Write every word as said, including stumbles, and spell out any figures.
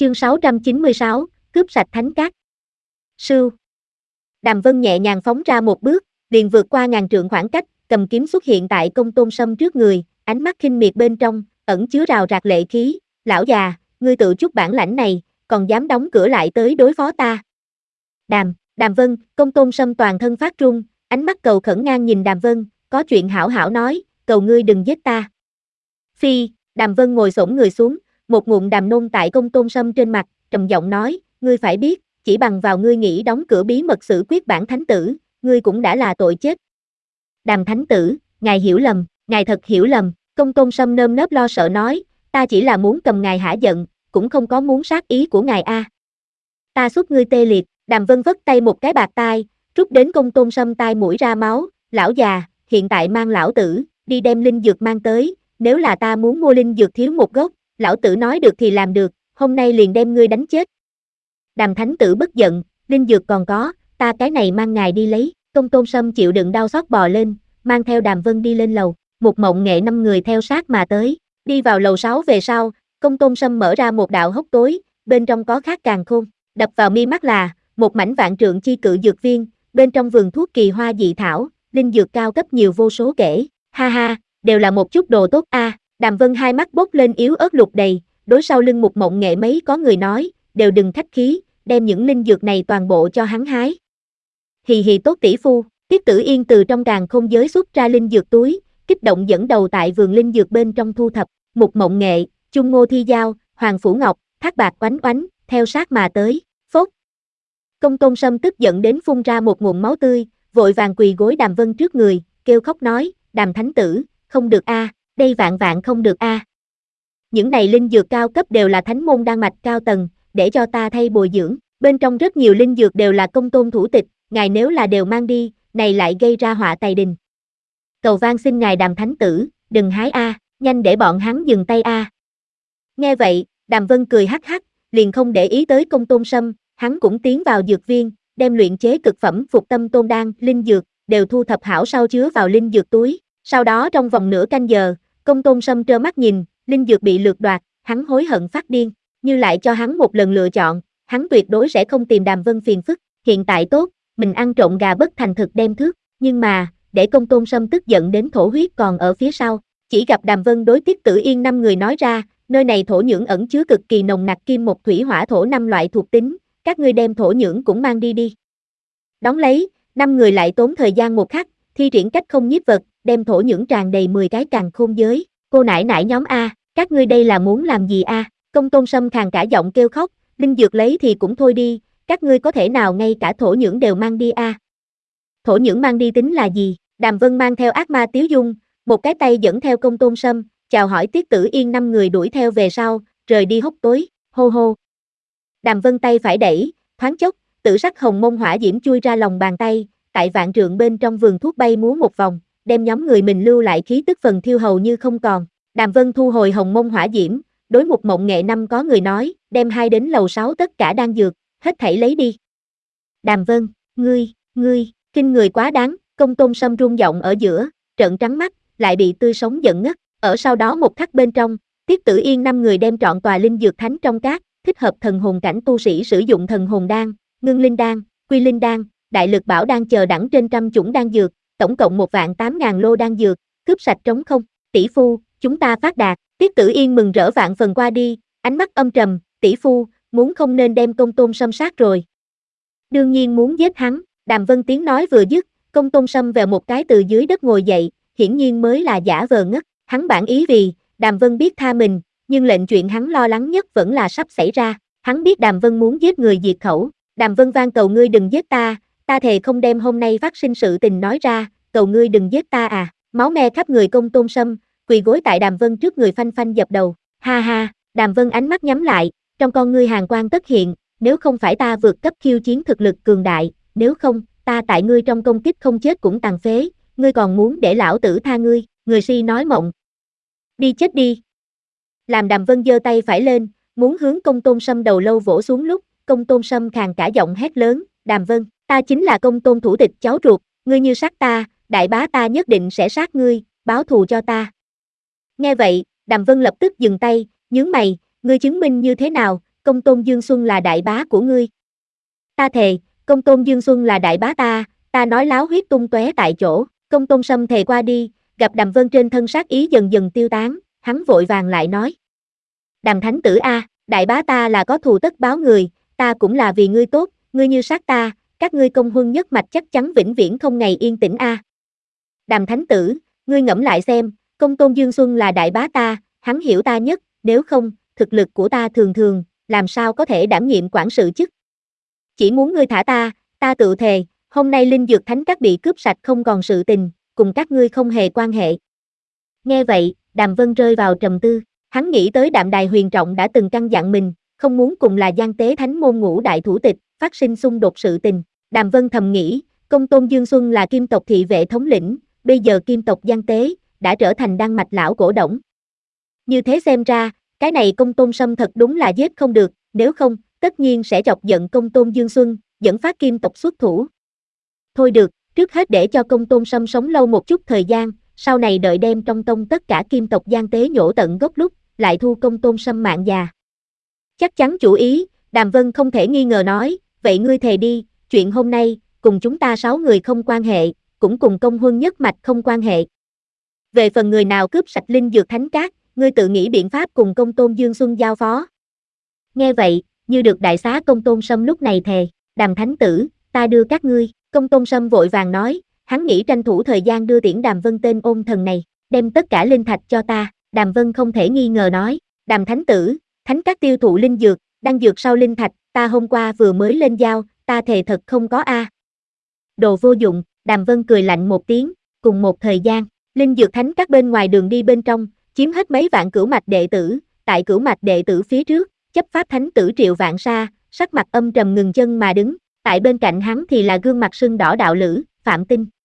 Chương sáu trăm chín mươi sáu, cướp sạch thánh cát. Sưu. Đàm Vân nhẹ nhàng phóng ra một bước, liền vượt qua ngàn trượng khoảng cách, cầm kiếm xuất hiện tại Công Tôn Sâm trước người, ánh mắt khinh miệt bên trong, ẩn chứa rào rạt lệ khí. Lão già, ngươi tự chút bản lãnh này, còn dám đóng cửa lại tới đối phó ta. Đàm, Đàm Vân, Công Tôn Sâm toàn thân phát run, ánh mắt cầu khẩn ngang nhìn Đàm Vân, có chuyện hảo hảo nói, cầu ngươi đừng giết ta. Phi, Đàm Vân ngồi xổm người xuống, một ngụm đàm nôn tại Công Tôn Sâm trên mặt, trầm giọng nói, ngươi phải biết, chỉ bằng vào ngươi nghĩ đóng cửa bí mật xử quyết bản thánh tử, ngươi cũng đã là tội chết. Đàm thánh tử, ngài hiểu lầm, ngài thật hiểu lầm, Công Tôn Sâm nơm nớp lo sợ nói, ta chỉ là muốn cầm ngài hả giận, cũng không có muốn sát ý của ngài a. Ta xúc ngươi tê liệt, Đàm Vân vất tay một cái bạc tai, rút đến Công Tôn Sâm tai mũi ra máu, lão già, hiện tại mang lão tử, đi đem linh dược mang tới, nếu là ta muốn mua linh dược thiếu một gốc, lão tử nói được thì làm được, hôm nay liền đem ngươi đánh chết. Đàm thánh tử bất giận, linh dược còn có, ta cái này mang ngài đi lấy, Công Tôn Sâm chịu đựng đau xót bò lên, mang theo Đàm Vân đi lên lầu, một mộng nghệ năm người theo sát mà tới, đi vào lầu sáu về sau, Công Tôn Sâm mở ra một đạo hốc tối, bên trong có khắc càn khôn, đập vào mi mắt là, một mảnh vạn trượng chi cự dược viên, bên trong vườn thuốc kỳ hoa dị thảo, linh dược cao cấp nhiều vô số kể, ha ha, đều là một chút đồ tốt a. À. Đàm Vân hai mắt bốc lên yếu ớt lục đầy, đối sau lưng một mộng nghệ mấy có người nói, đều đừng khách khí, đem những linh dược này toàn bộ cho hắn hái. Hì hì tốt tỷ phu, Tiết Tử Yên từ trong càn khôn giới xuất ra linh dược túi, kích động dẫn đầu tại vườn linh dược bên trong thu thập, một mộng nghệ, Chung Ngô Thi Giao, Hoàng Phủ Ngọc, Thác Bạc Oánh Oánh, theo sát mà tới, phốt. Công Tôn Sâm tức giận đến phun ra một ngụm máu tươi, vội vàng quỳ gối Đàm Vân trước người, kêu khóc nói, Đàm thánh tử, không được a, à, đây vạn vạn không được a. À. Những này linh dược cao cấp đều là thánh môn đan mạch cao tầng, để cho ta thay bồi dưỡng, bên trong rất nhiều linh dược đều là công tôn thủ tịch, ngài nếu là đều mang đi, này lại gây ra họa tày đình. Cầu van xin ngài Đàm thánh tử, đừng hái a, à, nhanh để bọn hắn dừng tay a. À. Nghe vậy, Đàm Vân cười hắc hắc, liền không để ý tới Công Tôn Sâm, hắn cũng tiến vào dược viên, đem luyện chế cực phẩm Phục Tâm Tôn đan, linh dược đều thu thập hảo sau chứa vào linh dược túi. Sau đó trong vòng nửa canh giờ, Công Tôn Sâm trơ mắt nhìn, linh dược bị lược đoạt, hắn hối hận phát điên, như lại cho hắn một lần lựa chọn, hắn tuyệt đối sẽ không tìm Đàm Vân phiền phức, hiện tại tốt, mình ăn trộm gà bất thành thực đem thước, nhưng mà, để Công Tôn Sâm tức giận đến thổ huyết còn ở phía sau, chỉ gặp Đàm Vân đối Tiết Tử Yên năm người nói ra, nơi này thổ nhưỡng ẩn chứa cực kỳ nồng nặc kim một thủy hỏa thổ năm loại thuộc tính, các ngươi đem thổ nhưỡng cũng mang đi đi. Đón lấy, năm người lại tốn thời gian một khắc, thi triển cách không nhiếp vật, đem thổ nhưỡng tràn đầy mười cái càn khôn giới, cô nải nải nhóm a, các ngươi đây là muốn làm gì a? À? Công Tôn Sâm khàn cả giọng kêu khóc, linh dược lấy thì cũng thôi đi, các ngươi có thể nào ngay cả thổ nhưỡng đều mang đi a? À? Thổ nhưỡng mang đi tính là gì? Đàm Vân mang theo ác ma Tiếu Dung, một cái tay dẫn theo Công Tôn Sâm, chào hỏi Tiết Tử Yên năm người đuổi theo về sau, rời đi hốc tối, hô hô. Đàm Vân tay phải đẩy, thoáng chốc, tử sắc hồng mông hỏa diễm chui ra lòng bàn tay, tại vạn trượng bên trong vườn thuốc bay múa một vòng, đem nhóm người mình lưu lại khí tức phần thiêu hầu như không còn. Đàm Vân thu hồi hồng mông hỏa diễm, đối một mộng nghệ năm có người nói, đem hai đến lầu sáu tất cả đang dược, hết thảy lấy đi. Đàm Vân, ngươi, ngươi, kinh người quá đáng, Công Tôn Sâm rung giọng ở giữa, trợn trắng mắt, lại bị tươi sống giận ngất. Ở sau đó một khắc bên trong, Tiết Tử Yên năm người đem trọn tòa linh dược thánh trong cát, thích hợp thần hồn cảnh tu sĩ sử dụng thần hồn đan, ngưng linh đan, quy linh đan, đại lực bảo đan chờ đẳng trên trăm chủng đan dược, tổng cộng một vạn tám ngàn lô đan dược, cướp sạch trống không, tỷ phu, chúng ta phát đạt, Tiết Tử Yên mừng rỡ vạn phần qua đi, ánh mắt âm trầm, tỷ phu, muốn không nên đem Công Tôn Sâm sát rồi. Đương nhiên muốn giết hắn, Đàm Vân tiếng nói vừa dứt, Công Tôn Sâm vèo một cái từ dưới đất ngồi dậy, hiển nhiên mới là giả vờ ngất, hắn bản ý vì, Đàm Vân biết tha mình, nhưng lệnh chuyện hắn lo lắng nhất vẫn là sắp xảy ra, hắn biết Đàm Vân muốn giết người diệt khẩu, Đàm Vân van cầu ngươi đừng giết ta, ta thề không đem hôm nay phát sinh sự tình nói ra, cầu ngươi đừng giết ta à, máu me khắp người Công Tôn Sâm, quỳ gối tại Đàm Vân trước người phanh phanh dập đầu, ha ha, Đàm Vân ánh mắt nhắm lại, trong con ngươi hàn quang tất hiện, nếu không phải ta vượt cấp khiêu chiến thực lực cường đại, nếu không, ta tại ngươi trong công kích không chết cũng tàn phế, ngươi còn muốn để lão tử tha ngươi, người si nói mộng. Đi chết đi. Làm Đàm Vân giơ tay phải lên, muốn hướng Công Tôn Sâm đầu lâu vỗ xuống lúc, Công Tôn Sâm khàn cả giọng hét lớn, Đàm Vân, ta chính là Công Tôn thủ tịch cháu ruột, ngươi như sát ta, đại bá ta nhất định sẽ sát ngươi, báo thù cho ta. Nghe vậy, Đàm Vân lập tức dừng tay, nhướng mày, ngươi chứng minh như thế nào, Công Tôn Dương Xuân là đại bá của ngươi. Ta thề, Công Tôn Dương Xuân là đại bá ta, ta nói láo huyết tung tóe tại chỗ. Công Tôn Sâm thề qua đi, gặp Đàm Vân trên thân sát ý dần dần tiêu tán, hắn vội vàng lại nói. Đàm thánh tử a, đại bá ta là có thù tất báo người, ta cũng là vì ngươi tốt, ngươi như sát ta, các ngươi công huân nhất mạch chắc chắn vĩnh viễn không ngày yên tĩnh a. Đàm thánh tử, ngươi ngẫm lại xem, Công Tôn Dương Xuân là đại bá ta, hắn hiểu ta nhất, nếu không, thực lực của ta thường thường, làm sao có thể đảm nhiệm quản sự chức. Chỉ muốn ngươi thả ta, ta tự thề, hôm nay linh dược thánh các bị cướp sạch không còn sự tình, cùng các ngươi không hề quan hệ. Nghe vậy, Đàm Vân rơi vào trầm tư, hắn nghĩ tới Đạm Đài Huyền Trọng đã từng căn dặn mình, không muốn cùng là Giang Tế Thánh môn ngũ đại thủ tịch, phát sinh xung đột sự tình. Đàm Vân thầm nghĩ, Công Tôn Dương Xuân là Kim tộc thị vệ thống lĩnh, bây giờ Kim tộc Giang Tế đã trở thành đan mạch lão cổ đổng. Như thế xem ra, cái này Công Tôn Sâm thật đúng là giết không được, nếu không, tất nhiên sẽ chọc giận Công Tôn Dương Xuân, dẫn phát Kim tộc xuất thủ. Thôi được, trước hết để cho Công Tôn Sâm sống lâu một chút thời gian, sau này đợi đem trong tông tất cả Kim tộc Giang Tế nhổ tận gốc lúc, lại thu Công Tôn Sâm mạng già. Chắc chắn chủ ý, Đàm Vân không thể nghi ngờ nói, vậy ngươi thề đi, chuyện hôm nay, cùng chúng ta sáu người không quan hệ, cũng cùng công huân nhất mạch không quan hệ. Về phần người nào cướp sạch linh dược thánh cát, ngươi tự nghĩ biện pháp cùng Công Tôn Dương Xuân giao phó. Nghe vậy, như được đại xá Công Tôn Sâm lúc này thề, Đàm thánh tử, ta đưa các ngươi. Công Tôn Sâm vội vàng nói, hắn nghĩ tranh thủ thời gian đưa tiễn Đàm Vân tên ôn thần này, đem tất cả linh thạch cho ta. Đàm Vân không thể nghi ngờ nói, Đàm thánh tử, thánh các tiêu thụ linh dược, đan dược sau linh thạch, ta hôm qua vừa mới lên giao, ta thề thật không có a. Đồ vô dụng, Đàm Vân cười lạnh một tiếng, cùng một thời gian, linh dược thánh các bên ngoài đường đi bên trong, chiếm hết mấy vạn cửu mạch đệ tử, tại cửu mạch đệ tử phía trước, chấp pháp thánh tử Triệu Vạn Sa, sắc mặt âm trầm ngừng chân mà đứng, tại bên cạnh hắn thì là gương mặt sưng đỏ đạo lữ, Phạm Tinh.